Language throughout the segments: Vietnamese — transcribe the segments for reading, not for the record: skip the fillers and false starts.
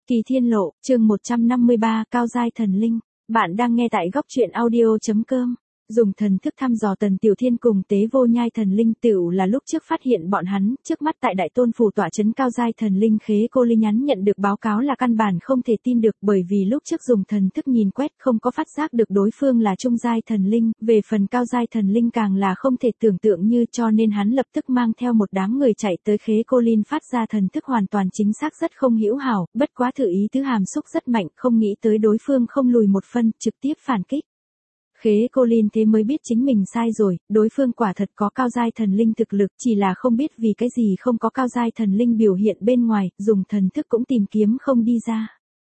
Kỳ Thiên Lộ, chương 153, Cao Giai Thần Linh. Bạn đang nghe tại góc truyện audio.com. Dùng thần thức thăm dò Tần Tiểu Thiên cùng Tế Vô Nhai Thần Linh tựu là lúc trước phát hiện bọn hắn, trước mắt tại Đại Tôn phủ tọa trấn Cao Giai Thần Linh Khế Cô Ly nhắn nhận được báo cáo là căn bản không thể tin được, bởi vì lúc trước dùng thần thức nhìn quét không có phát giác được đối phương là trung giai thần linh, về phần Cao Giai Thần Linh càng là không thể tưởng tượng như, cho nên hắn lập tức mang theo một đám người chạy tới Khế Cô Linh phát ra thần thức hoàn toàn chính xác rất không hữu hảo, bất quá thử ý tứ hàm xúc rất mạnh, không nghĩ tới đối phương không lùi một phân, trực tiếp phản kích. Khế Cô Linh thế mới biết chính mình sai rồi, đối phương quả thật có cao giai thần linh thực lực, chỉ là không biết vì cái gì không có cao giai thần linh biểu hiện bên ngoài, dùng thần thức cũng tìm kiếm không đi ra.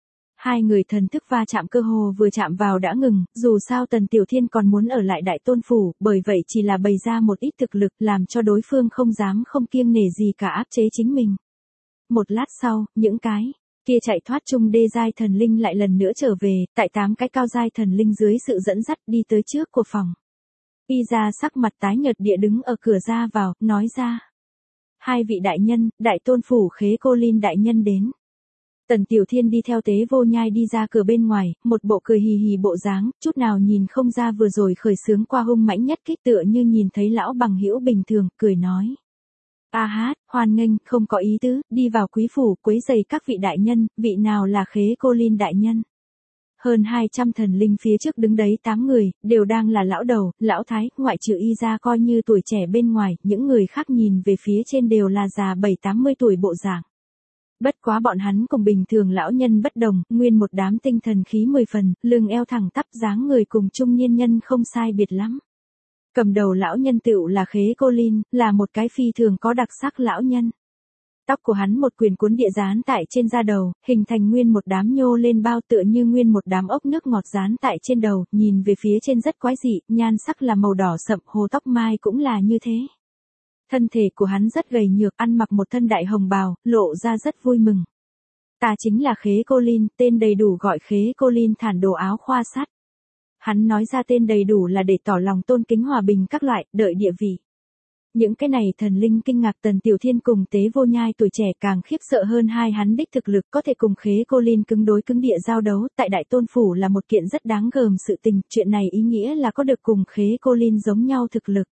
Hai người thần thức va chạm cơ hồ vừa chạm vào đã ngừng, dù sao Tần Tiểu Thiên còn muốn ở lại Đại Tôn phủ, bởi vậy chỉ là bày ra một ít thực lực làm cho đối phương không dám không kiêng nể gì cả áp chế chính mình. Một lát sau, những cái kia chạy thoát trung đê giai thần linh lại lần nữa trở về, tại 8 cái cao giai thần linh dưới sự dẫn dắt đi tới trước của phòng. Y ra sắc mặt tái nhợt địa đứng ở cửa ra vào, nói ra. Hai vị đại nhân, Đại Tôn phủ Khế Cô Linh đại nhân đến. Tần Tiểu Thiên đi theo Tế Vô Nhai đi ra cửa bên ngoài, một bộ cười hì hì bộ dáng, chút nào nhìn không ra vừa rồi khởi xướng qua hung mãnh nhất kích tựa như nhìn thấy lão bằng hữu bình thường, cười nói. A hát, hoan nghênh, không có ý tứ, đi vào quý phủ, quấy rầy các vị đại nhân, vị nào là Khế Cô Linh đại nhân. Hơn 200 thần linh phía trước đứng đấy 8 người, đều đang là lão đầu, lão thái, ngoại trừ Y ra coi như tuổi trẻ bên ngoài, những người khác nhìn về phía trên đều là già 7-80 tuổi bộ dạng. Bất quá bọn hắn cùng bình thường lão nhân bất đồng, nguyên một đám tinh thần khí 10 phần, lưng eo thẳng tắp dáng người cùng trung niên nhân không sai biệt lắm. Cầm đầu lão nhân tựu là Khế Cô Linh, là một cái phi thường có đặc sắc lão nhân. Tóc của hắn một quyền cuốn địa dán tại trên da đầu, hình thành nguyên một đám nhô lên bao tựa như nguyên một đám ốc nước ngọt dán tại trên đầu, nhìn về phía trên rất quái dị, nhan sắc là màu đỏ sậm, hồ tóc mai cũng là như thế. Thân thể của hắn rất gầy nhược, ăn mặc một thân đại hồng bào, lộ ra rất vui mừng. Ta chính là Khế Cô Linh, tên đầy đủ gọi Khế Cô Linh Thản Đồ Áo Khoa Sắt. Hắn nói ra tên đầy đủ là để tỏ lòng tôn kính hòa bình các loại, đợi địa vị. Những cái này thần linh kinh ngạc Tần Tiểu Thiên cùng Tế Vô Nhai tuổi trẻ càng khiếp sợ hơn hai hắn đích thực lực có thể cùng Khế Cô Linh cứng đối cứng địa giao đấu, tại Đại Tôn phủ là một kiện rất đáng gờm sự tình, chuyện này ý nghĩa là có được cùng Khế Cô Linh giống nhau thực lực.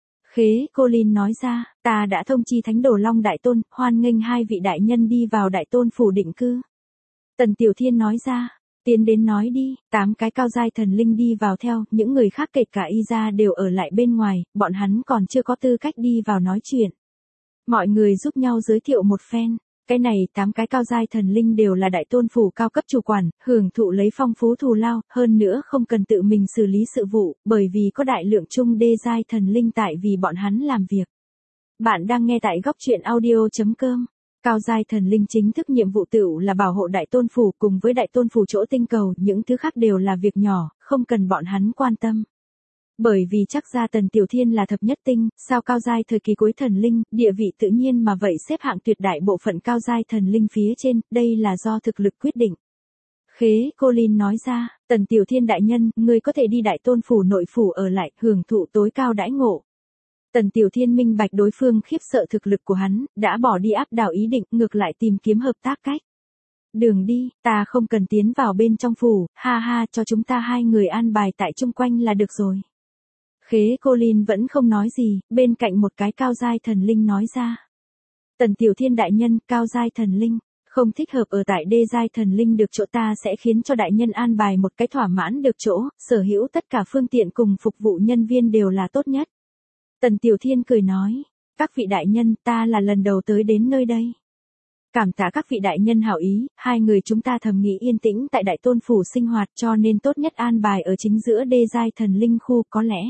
Khế Cô Linh nói ra, ta đã thông chi Thánh Đồ Long Đại Tôn, hoan nghênh hai vị đại nhân đi vào Đại Tôn phủ định cư. Tần Tiểu Thiên nói ra. Tiến đến nói đi, 8 cái cao giai thần linh đi vào theo, những người khác kể cả Y ra đều ở lại bên ngoài, bọn hắn còn chưa có tư cách đi vào nói chuyện. Mọi người giúp nhau giới thiệu một phen, cái này 8 cái cao giai thần linh đều là Đại Tôn phủ cao cấp chủ quản, hưởng thụ lấy phong phú thù lao, hơn nữa không cần tự mình xử lý sự vụ, bởi vì có đại lượng trung đê giai thần linh tại vì bọn hắn làm việc. Bạn đang nghe tại góc truyện audio.com. Cao giai thần linh chính thức nhiệm vụ tựu là bảo hộ Đại Tôn phủ cùng với Đại Tôn phủ chỗ tinh cầu, những thứ khác đều là việc nhỏ, không cần bọn hắn quan tâm. Bởi vì chắc ra Tần Tiểu Thiên là thập nhất tinh, sao cao giai thời kỳ cuối thần linh, địa vị tự nhiên mà vậy xếp hạng tuyệt đại bộ phận cao giai thần linh phía trên, đây là do thực lực quyết định. Khế Cô Linh nói ra, Tần Tiểu Thiên đại nhân, ngươi có thể đi Đại Tôn phủ nội phủ ở lại, hưởng thụ tối cao đãi ngộ. Tần Tiểu Thiên minh bạch đối phương khiếp sợ thực lực của hắn, đã bỏ đi áp đảo ý định, ngược lại tìm kiếm hợp tác cách. Đường đi, ta không cần tiến vào bên trong phủ, ha ha, cho chúng ta hai người an bài tại chung quanh là được rồi. Khế Cô Linh vẫn không nói gì, bên cạnh một cái cao giai thần linh nói ra. Tần Tiểu Thiên đại nhân, cao giai thần linh, không thích hợp ở tại đê giai thần linh được chỗ, ta sẽ khiến cho đại nhân an bài một cái thỏa mãn được chỗ, sở hữu tất cả phương tiện cùng phục vụ nhân viên đều là tốt nhất. Tần Tiểu Thiên cười nói, các vị đại nhân, ta là lần đầu tới đến nơi đây. Cảm tạ các vị đại nhân hảo ý, hai người chúng ta thầm nghĩ yên tĩnh tại Đại Tôn phủ sinh hoạt cho nên tốt nhất an bài ở chính giữa đê giai thần linh khu, có lẽ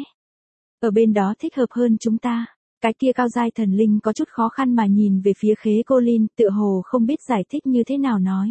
ở bên đó thích hợp hơn chúng ta. Cái kia cao giai thần linh có chút khó khăn mà nhìn về phía Khế Cô Linh, tựa hồ không biết giải thích như thế nào nói.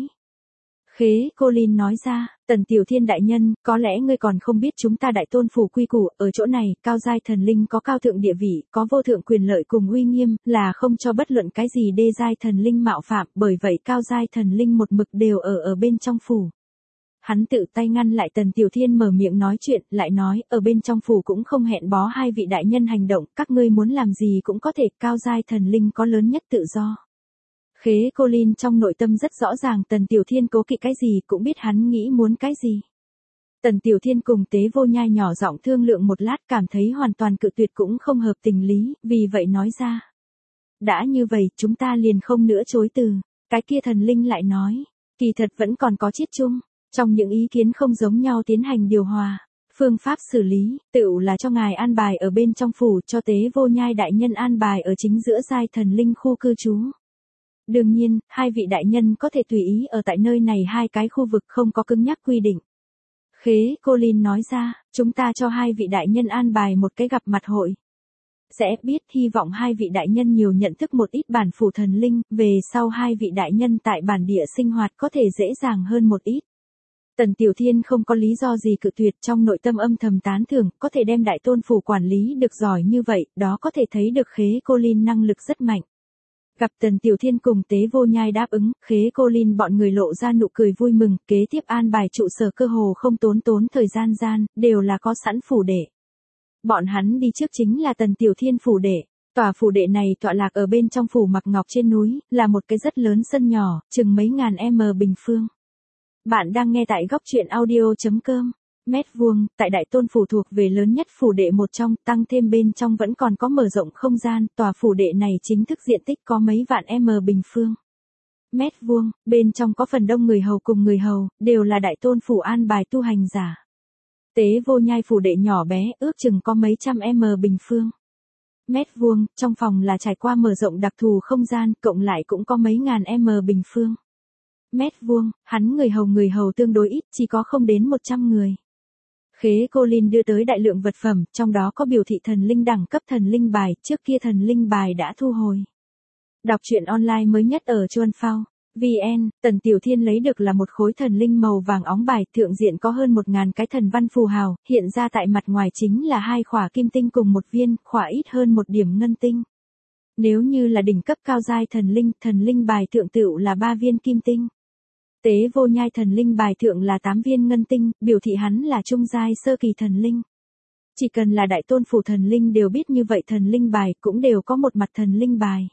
Khế Cô Linh nói ra, Tần Tiểu Thiên đại nhân, có lẽ ngươi còn không biết chúng ta Đại Tôn phủ quy củ, ở chỗ này, cao giai thần linh có cao thượng địa vị, có vô thượng quyền lợi cùng uy nghiêm, là không cho bất luận cái gì đê giai thần linh mạo phạm, bởi vậy cao giai thần linh một mực đều ở bên trong phủ. Hắn tự tay ngăn lại Tần Tiểu Thiên mở miệng nói chuyện, lại nói, ở bên trong phủ cũng không hẹn bó hai vị đại nhân hành động, các ngươi muốn làm gì cũng có thể, cao giai thần linh có lớn nhất tự do. Khế cô Linh trong nội tâm rất rõ ràng Tần Tiểu Thiên cố kỵ cái gì, cũng biết hắn nghĩ muốn cái gì. Tần Tiểu Thiên cùng Tế Vô Nhai nhỏ giọng thương lượng một lát, cảm thấy hoàn toàn cự tuyệt cũng không hợp tình lý, vì vậy nói ra. Đã như vậy, chúng ta liền không nữa chối từ. Cái kia thần linh lại nói, kỳ thật vẫn còn có chiết chung, trong những ý kiến không giống nhau tiến hành điều hòa. Phương pháp xử lý, tựu là cho ngài an bài ở bên trong phủ, cho Tế Vô Nhai đại nhân an bài ở chính giữa giai thần linh khu cư trú. Đương nhiên, hai vị đại nhân có thể tùy ý ở tại nơi này hai cái khu vực không có cứng nhắc quy định. Khế cô Linh nói ra, chúng ta cho hai vị đại nhân an bài một cái gặp mặt hội. Sẽ biết hy vọng hai vị đại nhân nhiều nhận thức một ít bản phủ thần linh, về sau hai vị đại nhân tại bản địa sinh hoạt có thể dễ dàng hơn một ít. Tần Tiểu Thiên không có lý do gì cự tuyệt, trong nội tâm âm thầm tán thưởng, có thể đem đại tôn phủ quản lý được giỏi như vậy, đó có thể thấy được Khế cô Linh năng lực rất mạnh. Gặp Tần Tiểu Thiên cùng Tế Vô Nhai đáp ứng, Khế cô Linh bọn người lộ ra nụ cười vui mừng, kế tiếp an bài trụ sở cơ hồ không tốn thời gian, đều là có sẵn phủ đệ. Bọn hắn đi trước chính là Tần Tiểu Thiên phủ đệ. Tòa phủ đệ này tọa lạc ở bên trong phủ Mặc Ngọc trên núi, là một cái rất lớn sân nhỏ, chừng mấy ngàn m bình phương. Bạn đang nghe tại góc truyện audio.com. Mét vuông, tại đại tôn phủ thuộc về lớn nhất phủ đệ một trong, tăng thêm bên trong vẫn còn có mở rộng không gian, tòa phủ đệ này chính thức diện tích có mấy vạn m bình phương. Mét vuông, bên trong có phần đông người hầu cùng người hầu, đều là đại tôn phủ an bài tu hành giả. Tế Vô Nhai phủ đệ nhỏ bé, ước chừng có mấy trăm m bình phương. Mét vuông, trong phòng là trải qua mở rộng đặc thù không gian, cộng lại cũng có mấy ngàn m bình phương. Mét vuông, hắn người hầu tương đối ít, chỉ có không đến 100 người. Khế cô Linh đưa tới đại lượng vật phẩm, trong đó có biểu thị thần linh đẳng cấp thần linh bài, trước kia thần linh bài đã thu hồi. Đọc truyện online mới nhất ở Chuan Phao. VN, Tần Tiểu Thiên lấy được là một khối thần linh màu vàng óng bài, thượng diện có hơn 1000 cái thần văn phù hào, hiện ra tại mặt ngoài chính là 2 khỏa kim tinh cùng một viên, khỏa ít hơn 1 điểm ngân tinh. Nếu như là đỉnh cấp cao giai thần linh bài thượng tựu là 3 viên kim tinh. Tế Vô Nhai thần linh bài thượng là 8 viên ngân tinh, biểu thị hắn là trung giai sơ kỳ thần linh. Chỉ cần là đại tôn phủ thần linh đều biết như vậy thần linh bài cũng đều có một mặt thần linh bài.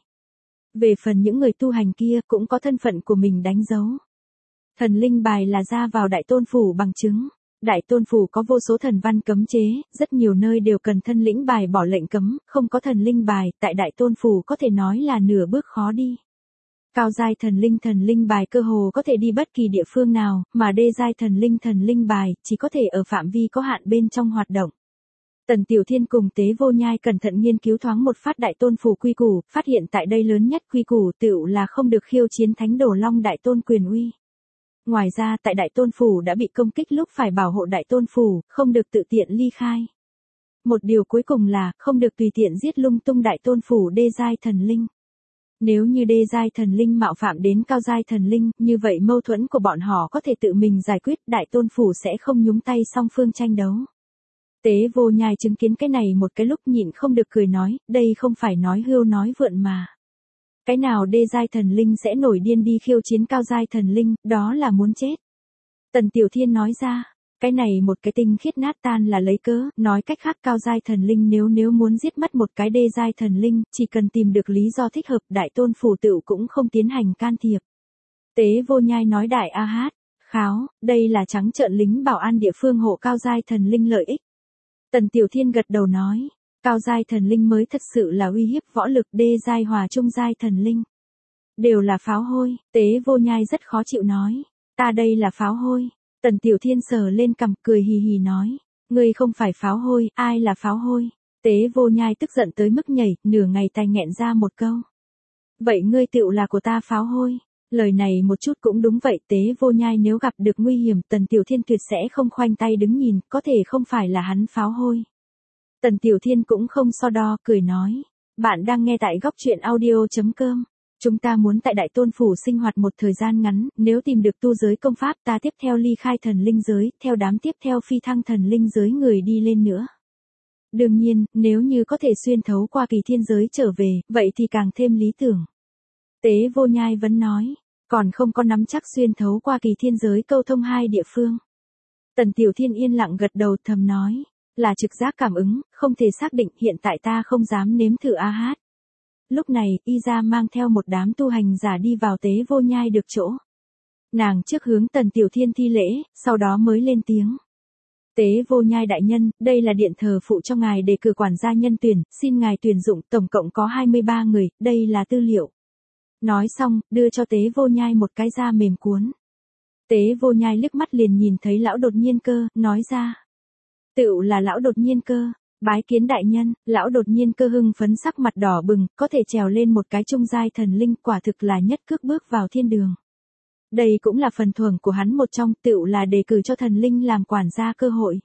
Về phần những người tu hành kia cũng có thân phận của mình đánh dấu. Thần linh bài là ra vào đại tôn phủ bằng chứng. Đại tôn phủ có vô số thần văn cấm chế, rất nhiều nơi đều cần thân lĩnh bài bỏ lệnh cấm, không có thần linh bài, tại đại tôn phủ có thể nói là nửa bước khó đi. Cao giai thần linh bài cơ hồ có thể đi bất kỳ địa phương nào, mà đê giai thần linh bài chỉ có thể ở phạm vi có hạn bên trong hoạt động. Tần Tiểu Thiên cùng Tế Vô Nhai cẩn thận nghiên cứu thoáng một phát đại tôn phủ quy củ, phát hiện tại đây lớn nhất quy củ tựu là không được khiêu chiến thánh đổ long đại tôn quyền uy. Ngoài ra tại đại tôn phủ đã bị công kích lúc phải bảo hộ đại tôn phủ, không được tự tiện ly khai. Một điều cuối cùng là không được tùy tiện giết lung tung đại tôn phủ đê giai thần linh. Nếu như đê giai thần linh mạo phạm đến cao giai thần linh, như vậy mâu thuẫn của bọn họ có thể tự mình giải quyết, đại tôn phủ sẽ không nhúng tay song phương tranh đấu. Tế Vô Nhai chứng kiến cái này một cái lúc nhịn không được cười nói, đây không phải nói hưu nói vượn mà. Cái nào đê giai thần linh sẽ nổi điên đi khiêu chiến cao giai thần linh, đó là muốn chết. Tần Tiểu Thiên nói ra, cái này một cái tinh khiết nát tan là lấy cớ, nói cách khác cao giai thần linh nếu muốn giết mất một cái đê giai thần linh, chỉ cần tìm được lý do thích hợp, đại tôn phủ tựu cũng không tiến hành can thiệp. Tế Vô Nhai nói đại a hát, kháo, đây là trắng trợn lính bảo an địa phương hộ cao giai thần linh lợi ích. Tần Tiểu Thiên gật đầu nói, cao giai thần linh mới thật sự là uy hiếp võ lực, đê giai hòa trung giai thần linh. Đều là pháo hôi, Tế Vô Nhai rất khó chịu nói, ta đây là pháo hôi. Tần Tiểu Thiên sờ lên cằm cười hì hì nói, ngươi không phải pháo hôi, ai là pháo hôi? Tế Vô Nhai tức giận tới mức nhảy, nửa ngày tai nghẹn ra một câu. Vậy ngươi tựu là của ta pháo hôi. Lời này một chút cũng đúng vậy, Tế Vô Nhai nếu gặp được nguy hiểm, Tần Tiểu Thiên tuyệt sẽ không khoanh tay đứng nhìn, có thể không phải là hắn pháo hôi. Tần Tiểu Thiên cũng không so đo, cười nói, bạn đang nghe tại góc truyện audio.com. Chúng ta muốn tại đại tôn phủ sinh hoạt một thời gian ngắn, nếu tìm được tu giới công pháp ta tiếp theo ly khai thần linh giới, theo đám tiếp theo phi thăng thần linh giới người đi lên nữa. Đương nhiên, nếu như có thể xuyên thấu qua kỳ thiên giới trở về, vậy thì càng thêm lý tưởng. Tế Vô Nhai vẫn nói, còn không có nắm chắc xuyên thấu qua kỳ thiên giới câu thông hai địa phương. Tần Tiểu Thiên yên lặng gật đầu thầm nói, là trực giác cảm ứng, không thể xác định, hiện tại ta không dám nếm thử a hát. Lúc này, y ra mang theo một đám tu hành giả đi vào Tế Vô Nhai được chỗ. Nàng trước hướng Tần Tiểu Thiên thi lễ, sau đó mới lên tiếng. Tế Vô Nhai đại nhân, đây là điện thờ phụ cho ngài đề cử quản gia nhân tuyển, xin ngài tuyển dụng, tổng cộng có 23 người, đây là tư liệu. Nói xong, đưa cho Tế Vô Nhai một cái da mềm cuốn. Tế Vô Nhai liếc mắt liền nhìn thấy lão đột nhiên cơ, nói ra. Tựu là lão đột nhiên cơ, bái kiến đại nhân, lão đột nhiên cơ hưng phấn sắc mặt đỏ bừng, có thể trèo lên một cái trung giai thần linh, quả thực là nhất cước bước vào thiên đường. Đây cũng là phần thưởng của hắn một trong, tựu là đề cử cho thần linh làm quản gia cơ hội.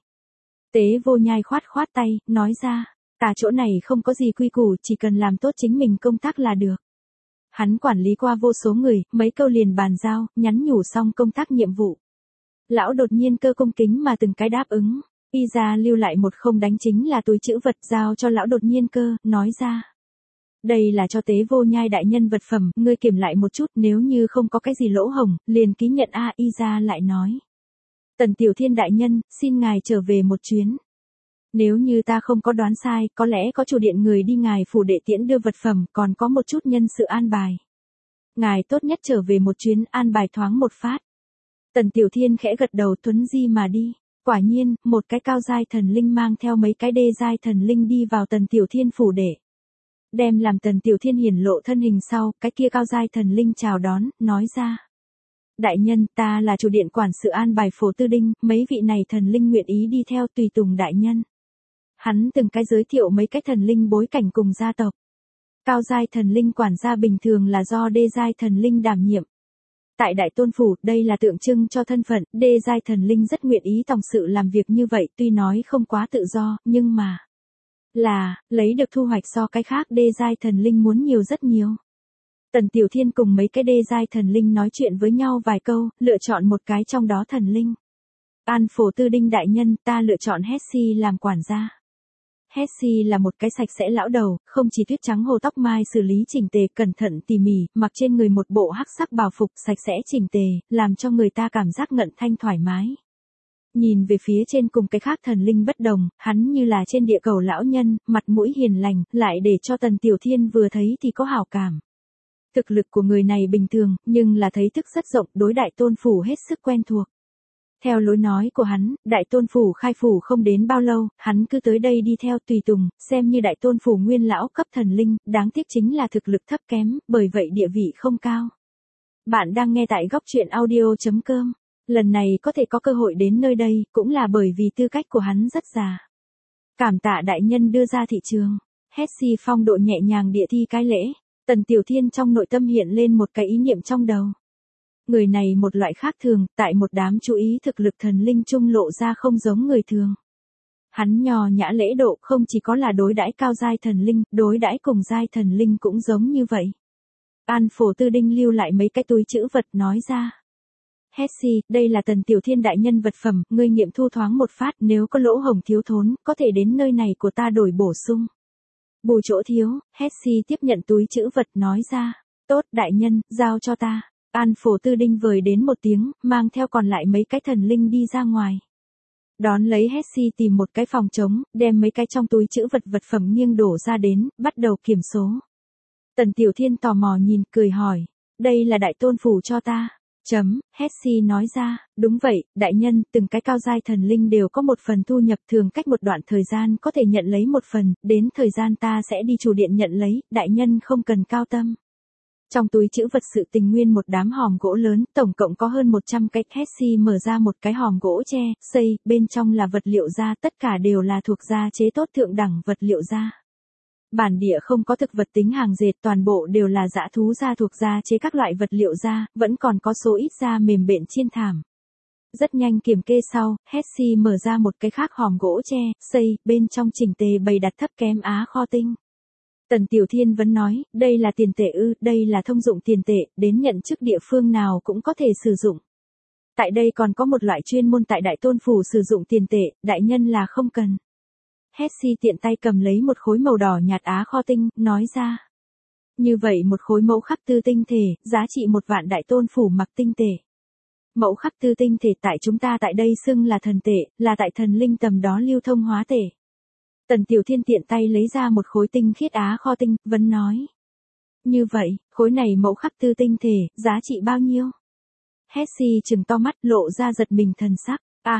Tế Vô Nhai khoát khoát tay, nói ra, ta chỗ này không có gì quy củ, chỉ cần làm tốt chính mình công tác là được. Hắn quản lý qua vô số người, mấy câu liền bàn giao, nhắn nhủ xong công tác nhiệm vụ. Lão đột nhiên cơ cung kính mà từng cái đáp ứng, y ra lưu lại một không đánh chính là túi trữ vật giao cho lão đột nhiên cơ, nói ra. Đây là cho Tế Vô Nhai đại nhân vật phẩm, ngươi kiểm lại một chút, nếu như không có cái gì lỗ hổng, liền ký nhận a. Y ra lại nói. Tần Tiểu Thiên đại nhân, xin ngài trở về một chuyến. Nếu như ta không có đoán sai, có lẽ có chủ điện người đi ngài phủ đệ tiễn đưa vật phẩm, còn có một chút nhân sự an bài. Ngài tốt nhất trở về một chuyến, an bài thoáng một phát. Tần Tiểu Thiên khẽ gật đầu thuấn di mà đi. Quả nhiên, một cái cao giai thần linh mang theo mấy cái đê giai thần linh đi vào Tần Tiểu Thiên phủ đệ. Đem làm Tần Tiểu Thiên hiển lộ thân hình sau, cái kia cao giai thần linh chào đón, nói ra. Đại nhân, ta là chủ điện quản sự an bài Phổ Tư Đinh, mấy vị này thần linh nguyện ý đi theo tùy tùng đại nhân. Hắn từng cái giới thiệu mấy cái thần linh bối cảnh cùng gia tộc. Cao giai thần linh quản gia bình thường là do đê giai thần linh đảm nhiệm. Tại Đại Tôn Phủ, đây là tượng trưng cho thân phận, đê giai thần linh rất nguyện ý tòng sự làm việc như vậy, tuy nói không quá tự do, nhưng mà là, lấy được thu hoạch so cái khác đê giai thần linh muốn nhiều rất nhiều. Tần Tiểu Thiên cùng mấy cái đê giai thần linh nói chuyện với nhau vài câu, lựa chọn một cái trong đó thần linh. An Phổ Tư Đinh đại nhân, ta lựa chọn Hessi làm quản gia. Hessi là một cái sạch sẽ lão đầu, không chỉ tuyết trắng hồ tóc mai xử lý chỉnh tề, cẩn thận tỉ mỉ, mặc trên người một bộ hắc sắc bào phục sạch sẽ chỉnh tề, làm cho người ta cảm giác ngận thanh thoải mái. Nhìn về phía trên cùng cái khác thần linh bất đồng, hắn như là trên địa cầu lão nhân, mặt mũi hiền lành, lại để cho Tần Tiểu Thiên vừa thấy thì có hảo cảm. Thực lực của người này bình thường, nhưng là thấy thức rất rộng, đối Đại Tôn Phủ hết sức quen thuộc. Theo lối nói của hắn, Đại Tôn Phủ khai phủ không đến bao lâu, hắn cứ tới đây đi theo tùy tùng, xem như Đại Tôn Phủ nguyên lão cấp thần linh, đáng tiếc chính là thực lực thấp kém, bởi vậy địa vị không cao. Bạn đang nghe tại góc truyện audio.com. Lần này có thể có cơ hội đến nơi đây, cũng là bởi vì tư cách của hắn rất già. Cảm tạ đại nhân đưa ra thị trường. Hessi phong độ nhẹ nhàng địa thi cái lễ. Tần Tiểu Thiên trong nội tâm hiện lên một cái ý niệm trong đầu. Người này một loại khác thường, tại một đám chú ý thực lực thần linh trung lộ ra không giống người thường. Hắn nho nhã lễ độ không chỉ có là đối đãi cao giai thần linh, đối đãi cùng giai thần linh cũng giống như vậy. An Phổ Tư Đinh lưu lại mấy cái túi trữ vật nói ra. Hessi, đây là Tần Tiểu Thiên đại nhân vật phẩm, ngươi nghiệm thu thoáng một phát, nếu có lỗ hổng thiếu thốn, có thể đến nơi này của ta đổi bổ sung. Bù chỗ thiếu, Hessi tiếp nhận túi trữ vật nói ra. Tốt đại nhân, giao cho ta. An Phổ Tư Đinh vời đến một tiếng, mang theo còn lại mấy cái thần linh đi ra ngoài. Đón lấy Hessi tìm một cái phòng trống, đem mấy cái trong túi trữ vật phẩm nghiêng đổ ra đến, bắt đầu kiểm số. Tần Tiểu Thiên tò mò nhìn, cười hỏi. Đây là Đại Tôn Phủ cho ta. Hessi nói ra, đúng vậy, đại nhân, từng cái cao giai thần linh đều có một phần thu nhập thường cách một đoạn thời gian có thể nhận lấy một phần, đến thời gian ta sẽ đi chủ điện nhận lấy, đại nhân không cần cao tâm. Trong túi trữ vật sự tình nguyên một đám hòm gỗ lớn, tổng cộng có hơn 100 cái. Hessi mở ra một cái hòm gỗ tre, xây, bên trong là vật liệu da, tất cả đều là thuộc da chế tốt thượng đẳng vật liệu da. Bản địa không có thực vật tính hàng dệt, toàn bộ đều là dã thú da thuộc da chế các loại vật liệu da, vẫn còn có số ít da mềm bện chiên thảm. Rất nhanh kiểm kê sau, Hessi mở ra một cái khác hòm gỗ tre, xây, bên trong chỉnh tề bày đặt thấp kém á kho tinh. Tần Tiểu Thiên vẫn nói, đây là tiền tệ ư, đây là thông dụng tiền tệ, đến nhận chức địa phương nào cũng có thể sử dụng. Tại đây còn có một loại chuyên môn tại Đại Tôn Phủ sử dụng tiền tệ, đại nhân là không cần. Hessi tiện tay cầm lấy một khối màu đỏ nhạt á kho tinh, nói ra. Như vậy một khối mẫu khắc tư tinh thể, giá trị 1 vạn Đại Tôn Phủ mặc tinh tệ. Mẫu khắc tư tinh thể tại chúng ta tại đây xưng là thần tệ, là tại thần linh tầm đó lưu thông hóa tệ. Tần Tiểu Thiên tiện tay lấy ra một khối tinh khiết á kho tinh, vẫn nói. Như vậy, khối này mẫu khắc tư tinh thể, giá trị bao nhiêu? Hessie trừng to mắt lộ ra giật mình thần sắc.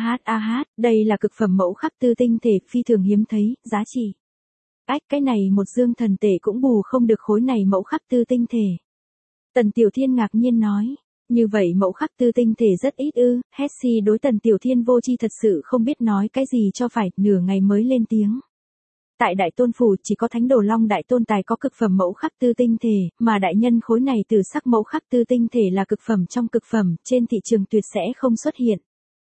Đây là cực phẩm mẫu khắc tư tinh thể phi thường hiếm thấy, giá trị. Cái này một dương thần tệ cũng bù không được khối này mẫu khắc tư tinh thể. Tần Tiểu Thiên ngạc nhiên nói. Như vậy mẫu khắc tư tinh thể rất ít ư? Hessie đối Tần Tiểu Thiên vô tri thật sự không biết nói cái gì cho phải, nửa ngày mới lên tiếng. Tại Đại Tôn Phủ chỉ có Thánh Đồ Long Đại Tôn tài có cực phẩm mẫu khắc tư tinh thể, mà đại nhân khối này từ sắc mẫu khắc tư tinh thể là cực phẩm trong cực phẩm, trên thị trường tuyệt sẽ không xuất hiện.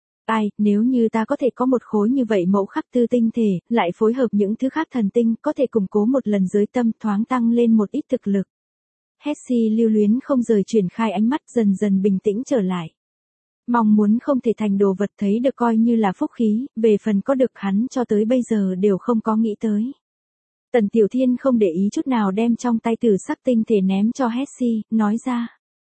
Nếu như ta có thể có một khối như vậy mẫu khắc tư tinh thể, lại phối hợp những thứ khác thần tinh, có thể củng cố một lần giới tâm thoáng tăng lên một ít thực lực. Hessie lưu luyến không rời chuyển khai ánh mắt dần dần bình tĩnh trở lại. Mong muốn không thể thành đồ vật thấy được coi như là phúc khí, về phần có được hắn cho tới bây giờ đều không có nghĩ tới. Tần Tiểu Thiên không để ý chút nào đem trong tay tử sắc tinh thể ném cho Hessie, nói ra.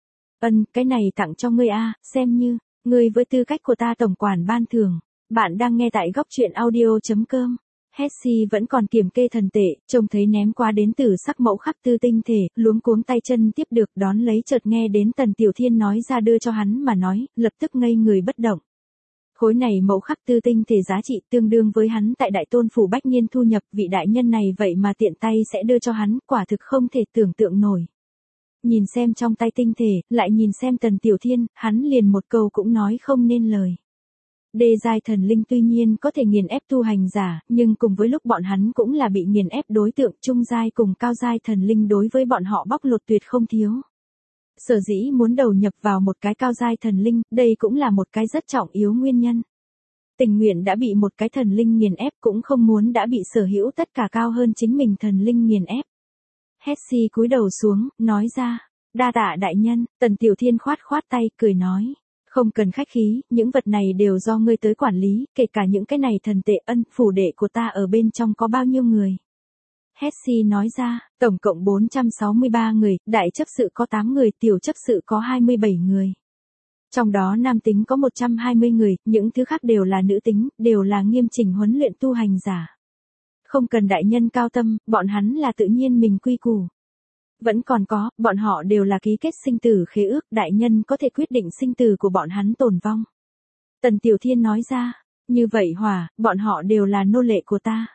Cái này tặng cho ngươi xem như, ngươi với tư cách của ta tổng quản ban thưởng. Bạn đang nghe tại góc truyện audio.com. Hessie vẫn còn kiểm kê thần tệ, trông thấy ném qua đến tử sắc mẫu khắc tư tinh thể, luống cuống tay chân tiếp được đón lấy chợt nghe đến Tần Tiểu Thiên nói ra đưa cho hắn mà nói, lập tức ngây người bất động. Khối này mẫu khắc tư tinh thể giá trị tương đương với hắn tại Đại Tôn Phủ Bách Niên thu nhập, vị đại nhân này vậy mà tiện tay sẽ đưa cho hắn, quả thực không thể tưởng tượng nổi. Nhìn xem trong tay tinh thể, lại nhìn xem Tần Tiểu Thiên, hắn liền một câu cũng nói không nên lời. Đê giai thần linh tuy nhiên có thể nghiền ép tu hành giả, nhưng cùng với lúc bọn hắn cũng là bị nghiền ép đối tượng trung giai cùng cao giai thần linh đối với bọn họ bóc lột tuyệt không thiếu. Sở dĩ muốn đầu nhập vào một cái cao giai thần linh, đây cũng là một cái rất trọng yếu nguyên nhân. Tình nguyện đã bị một cái thần linh nghiền ép cũng không muốn đã bị sở hữu tất cả cao hơn chính mình thần linh nghiền ép. Hessie cúi đầu xuống, nói ra, đa tạ đại nhân. Tần Tiểu Thiên khoát khoát tay, cười nói. Không cần khách khí, những vật này đều do ngươi tới quản lý, kể cả những cái này thần tệ. Phủ đệ của ta ở bên trong có bao nhiêu người? Hessie nói ra, tổng cộng 463 người, đại chấp sự có 8 người, tiểu chấp sự có 27 người. Trong đó nam tính có 120 người, những thứ khác đều là nữ tính, đều là nghiêm chỉnh huấn luyện tu hành giả. Không cần đại nhân cao tâm, bọn hắn là tự nhiên mình quy củ. Vẫn còn có, bọn họ đều là ký kết sinh tử khế ước, đại nhân có thể quyết định sinh tử của bọn hắn tồn vong. Tần Tiểu Thiên nói ra, như vậy bọn họ đều là nô lệ của ta.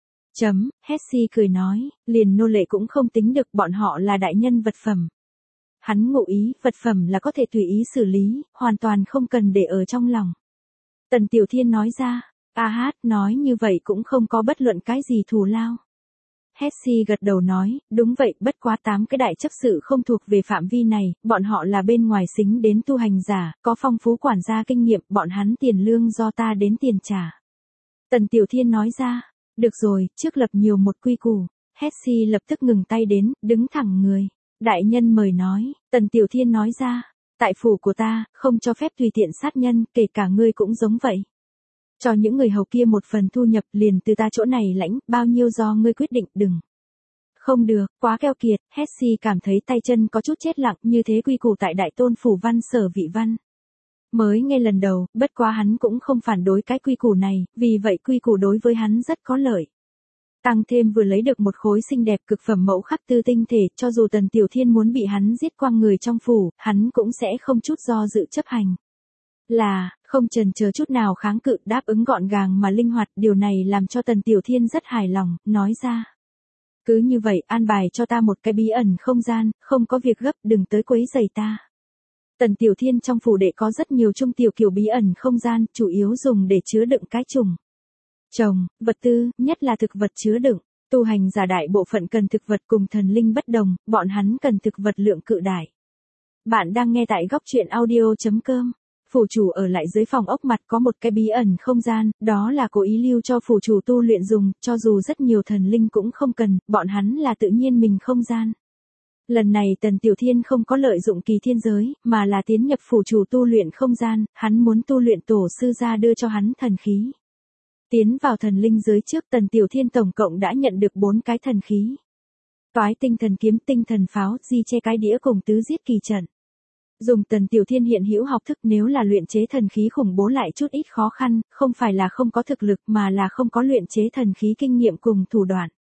Hessie cười nói, liền nô lệ cũng không tính được, bọn họ là đại nhân vật phẩm. Hắn ngụ ý, vật phẩm là có thể tùy ý xử lý, hoàn toàn không cần để ở trong lòng. Tần Tiểu Thiên nói ra, nói như vậy cũng không có bất luận cái gì thù lao. Hessie gật đầu nói, đúng vậy, bất quá 8 cái đại chấp sự không thuộc về phạm vi này, bọn họ là bên ngoài xính đến tu hành giả, có phong phú quản gia kinh nghiệm, bọn hắn tiền lương do ta đến tiền trả. Tần Tiểu Thiên nói ra, được rồi, trước lập nhiều một quy củ. Hessie lập tức ngừng tay đến, đứng thẳng người. Đại nhân mời nói, Tần Tiểu Thiên nói ra, tại phủ của ta, không cho phép tùy tiện sát nhân, kể cả ngươi cũng giống vậy. Cho những người hầu kia một phần thu nhập liền từ ta chỗ này lãnh, bao nhiêu do ngươi quyết định, đừng. Không được, quá keo kiệt. Hessie cảm thấy tay chân có chút chết lặng, như thế quy củ tại Đại Tôn Phủ Văn Sở Vị Văn. Mới nghe lần đầu, bất quá hắn cũng không phản đối cái quy củ này, vì vậy quy củ đối với hắn rất có lợi. Tăng thêm vừa lấy được một khối xinh đẹp cực phẩm mẫu khắc tư tinh thể, cho dù Tần Tiểu Thiên muốn bị hắn giết quăng người trong phủ, hắn cũng sẽ không chút do dự chấp hành. Không chần chờ chút nào kháng cự, đáp ứng gọn gàng mà linh hoạt, điều này làm cho Tần Tiểu Thiên rất hài lòng, nói ra. Cứ như vậy, an bài cho ta một cái bí ẩn không gian, không có việc gấp, đừng tới quấy rầy ta. Tần Tiểu Thiên trong phủ đệ có rất nhiều trung tiểu kiểu bí ẩn không gian, chủ yếu dùng để chứa đựng cái trồng, vật tư, nhất là thực vật chứa đựng. Tu hành giả đại bộ phận cần thực vật cùng thần linh bất đồng, bọn hắn cần thực vật lượng cự đại. Bạn đang nghe tại góc truyện audio.com. Phủ chủ ở lại dưới phòng ốc mặt có một cái bí ẩn không gian, đó là cố ý lưu cho phủ chủ tu luyện dùng, cho dù rất nhiều thần linh cũng không cần, bọn hắn là tự nhiên mình không gian. Lần này Tần Tiểu Thiên không có lợi dụng kỳ thiên giới, mà là tiến nhập phủ chủ tu luyện không gian, hắn muốn tu luyện tổ sư ra đưa cho hắn thần khí. Tiến vào thần linh giới trước Tần Tiểu Thiên tổng cộng đã nhận được 4 cái thần khí. Toái tinh thần kiếm, tinh thần pháo, di che cái đĩa cùng tứ giết kỳ trận. Dùng Tần Tiểu Thiên hiện hữu học thức, nếu là luyện chế thần khí khủng bố lại chút ít khó khăn, không phải là không có thực lực mà là không có luyện chế thần khí kinh nghiệm cùng thủ đoạn.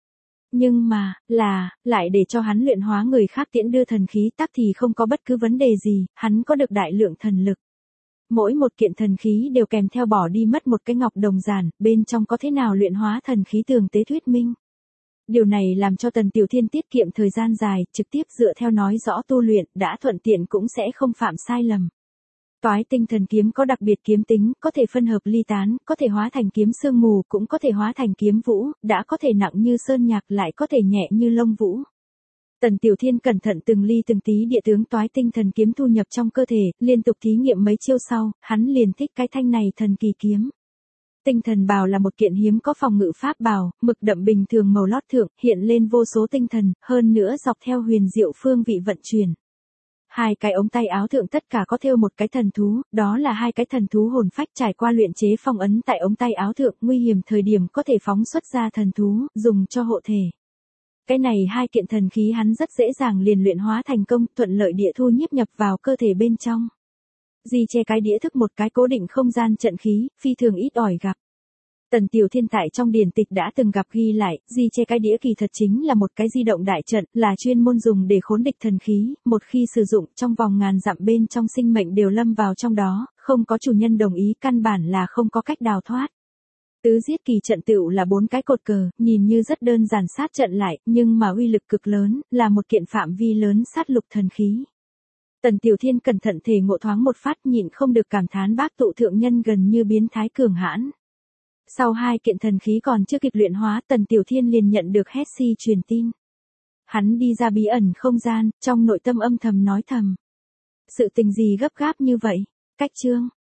Nhưng mà, lại để cho hắn luyện hóa người khác tiễn đưa thần khí tắc thì không có bất cứ vấn đề gì, hắn có được đại lượng thần lực. Mỗi một kiện thần khí đều kèm theo bỏ đi mất một cái ngọc đồng giản, bên trong có thế nào luyện hóa thần khí tường tế thuyết minh. Điều này làm cho Tần Tiểu Thiên tiết kiệm thời gian dài, trực tiếp dựa theo nói rõ tu luyện, đã thuận tiện cũng sẽ không phạm sai lầm. Toái tinh thần kiếm có đặc biệt kiếm tính, có thể phân hợp ly tán, có thể hóa thành kiếm sương mù, cũng có thể hóa thành kiếm vũ, đã có thể nặng như sơn nhạc lại có thể nhẹ như lông vũ. Tần Tiểu Thiên cẩn thận từng ly từng tí địa tướng toái tinh thần kiếm thu nhập trong cơ thể, liên tục thí nghiệm mấy chiêu sau, hắn liền thích cái thanh này thần kỳ kiếm. Tinh thần bào là một kiện hiếm có phòng ngự pháp bào, mực đậm bình thường màu lót thượng, hiện lên vô số tinh thần, hơn nữa dọc theo huyền diệu phương vị vận chuyển. Hai cái ống tay áo thượng tất cả có thêu một cái thần thú, đó là hai cái thần thú hồn phách trải qua luyện chế phong ấn tại ống tay áo thượng, nguy hiểm thời điểm có thể phóng xuất ra thần thú, dùng cho hộ thể. Cái này hai kiện thần khí hắn rất dễ dàng liền luyện hóa thành công, thuận lợi địa thu nhiếp nhập vào cơ thể bên trong. Di che cái đĩa thức một cái cố định không gian trận khí, phi thường ít ỏi gặp. Tần Tiểu Thiên tại trong điển tịch đã từng gặp ghi lại, di che cái đĩa kỳ thật chính là một cái di động đại trận, là chuyên môn dùng để khốn địch thần khí, một khi sử dụng trong vòng ngàn dặm bên trong sinh mệnh đều lâm vào trong đó, không có chủ nhân đồng ý căn bản là không có cách đào thoát. Tứ giết kỳ trận tựu là 4 cái cột cờ, nhìn như rất đơn giản sát trận lại, nhưng mà uy lực cực lớn, là một kiện phạm vi lớn sát lục thần khí. Tần Tiểu Thiên cẩn thận thể ngộ thoáng một phát nhịn không được cảm thán bác tụ thượng nhân gần như biến thái cường hãn. Sau hai kiện thần khí còn chưa kịp luyện hóa, Tần Tiểu Thiên liền nhận được Hexy truyền tin. Hắn đi ra bí ẩn không gian, trong nội tâm âm thầm nói thầm. Sự tình gì gấp gáp như vậy? Cách chương.